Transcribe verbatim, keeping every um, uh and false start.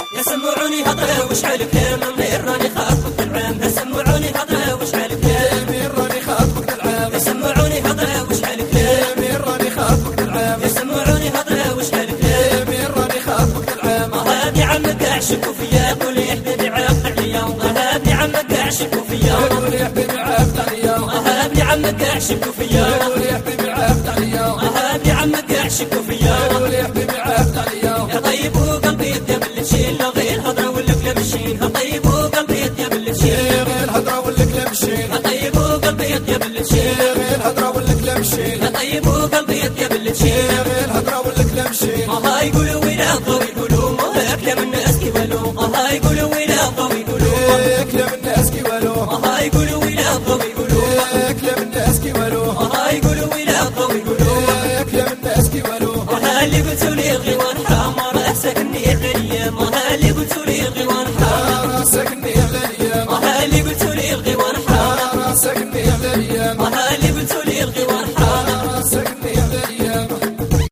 يسمعوني هضره وشحال كلام منير راني خاطبك العام يسمعوني هضره وشحال كلام منير راني خاطبك العام يسمعوني هضره وشحال كلام منير راني خاطبك العام يسمعوني هضره وشحال كلام منير راني خاطبك العام هادي عمك عشقوا فيا قول يا حبيبي عاقد عليا هادي عمك عشقوا فيا قول يا حبيبي عاقد عليا هادي عمك عشقوا فيا قول يا حبيبي عاقد عليا هادي عمك عشقوا فيا قول يا حبيبي عاقد عليا يا طيب وقلبي يا بالشين لا غير هضره ولا كلام الشين يا طيب وقلبي يا بالشين غير هضره ولا كلام الشين يا طيب وقلبي يا بالشين غير هضره ولا كلام الشين يا طيب وقلبي يا بالشين غير هضره ولا كلام الشين ها يقولوا وين الضوء يقولوا ما كلام الناس كي والو ها يقولوا وين الضوء يقولوا كلام الناس كي والو ها يقولوا